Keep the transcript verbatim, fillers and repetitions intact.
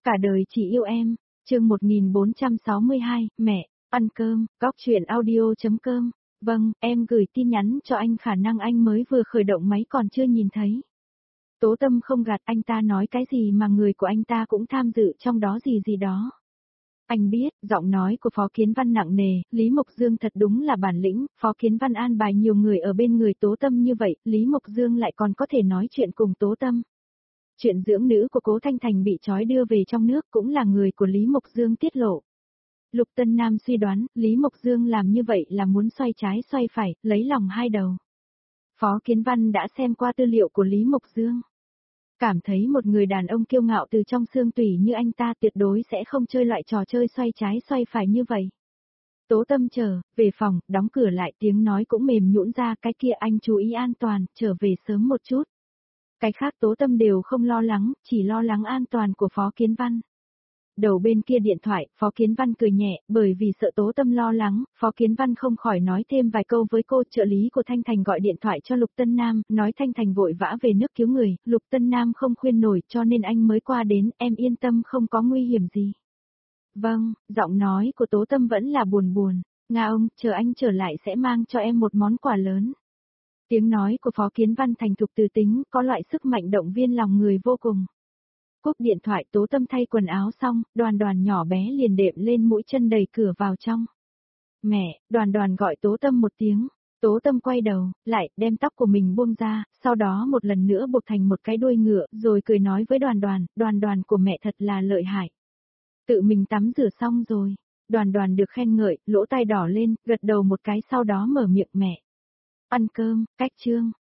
Cả đời chỉ yêu em, chương một nghìn bốn trăm sáu mươi hai, mẹ, ăn cơm, góc chuyện audio.com. Vâng, em gửi tin nhắn cho anh khả năng anh mới vừa khởi động máy còn chưa nhìn thấy. Tố Tâm không gạt anh ta nói cái gì mà người của anh ta cũng tham dự trong đó gì gì đó. Anh biết, giọng nói của Phó Kiến Văn nặng nề, Lý Mộc Dương thật đúng là bản lĩnh, Phó Kiến Văn an bài nhiều người ở bên người Tố Tâm như vậy, Lý Mộc Dương lại còn có thể nói chuyện cùng Tố Tâm. Chuyện dưỡng nữ của Cố Thanh Thành bị trói đưa về trong nước cũng là người của Lý Mộc Dương tiết lộ. Lục Tân Nam suy đoán, Lý Mộc Dương làm như vậy là muốn xoay trái xoay phải, lấy lòng hai đầu. Phó Kiến Văn đã xem qua tư liệu của Lý Mộc Dương. Cảm thấy một người đàn ông kiêu ngạo từ trong xương tủy như anh ta tuyệt đối sẽ không chơi loại trò chơi xoay trái xoay phải như vậy. Tố Tâm chờ, về phòng, đóng cửa lại, tiếng nói cũng mềm nhũn ra, cái kia anh chú ý an toàn, trở về sớm một chút. Cái khác Tố Tâm đều không lo lắng, chỉ lo lắng an toàn của Phó Kiến Văn. Đầu bên kia điện thoại, Phó Kiến Văn cười nhẹ, bởi vì sợ Tố Tâm lo lắng, Phó Kiến Văn không khỏi nói thêm vài câu với cô. Trợ lý của Thanh Thành gọi điện thoại cho Lục Tân Nam, nói Thanh Thành vội vã về nước cứu người, Lục Tân Nam không khuyên nổi cho nên anh mới qua đến, em yên tâm không có nguy hiểm gì. Vâng, giọng nói của Tố Tâm vẫn là buồn buồn, Nga ông, chờ anh trở lại sẽ mang cho em một món quà lớn. Tiếng nói của Phó Kiến Văn thành thục từ tính, có loại sức mạnh động viên lòng người vô cùng. Cúp điện thoại, Tố Tâm thay quần áo xong, Đoàn Đoàn nhỏ bé liền đệm lên mũi chân đẩy cửa vào trong. Mẹ, Đoàn Đoàn gọi Tố Tâm một tiếng. Tố Tâm quay đầu, lại, đem tóc của mình buông ra, sau đó một lần nữa buộc thành một cái đuôi ngựa, rồi cười nói với Đoàn Đoàn, Đoàn Đoàn của mẹ thật là lợi hại. Tự mình tắm rửa xong rồi. Đoàn Đoàn được khen ngợi, lỗ tai đỏ lên, gật đầu một cái sau đó mở miệng mẹ. Ăn cơm, cách chương.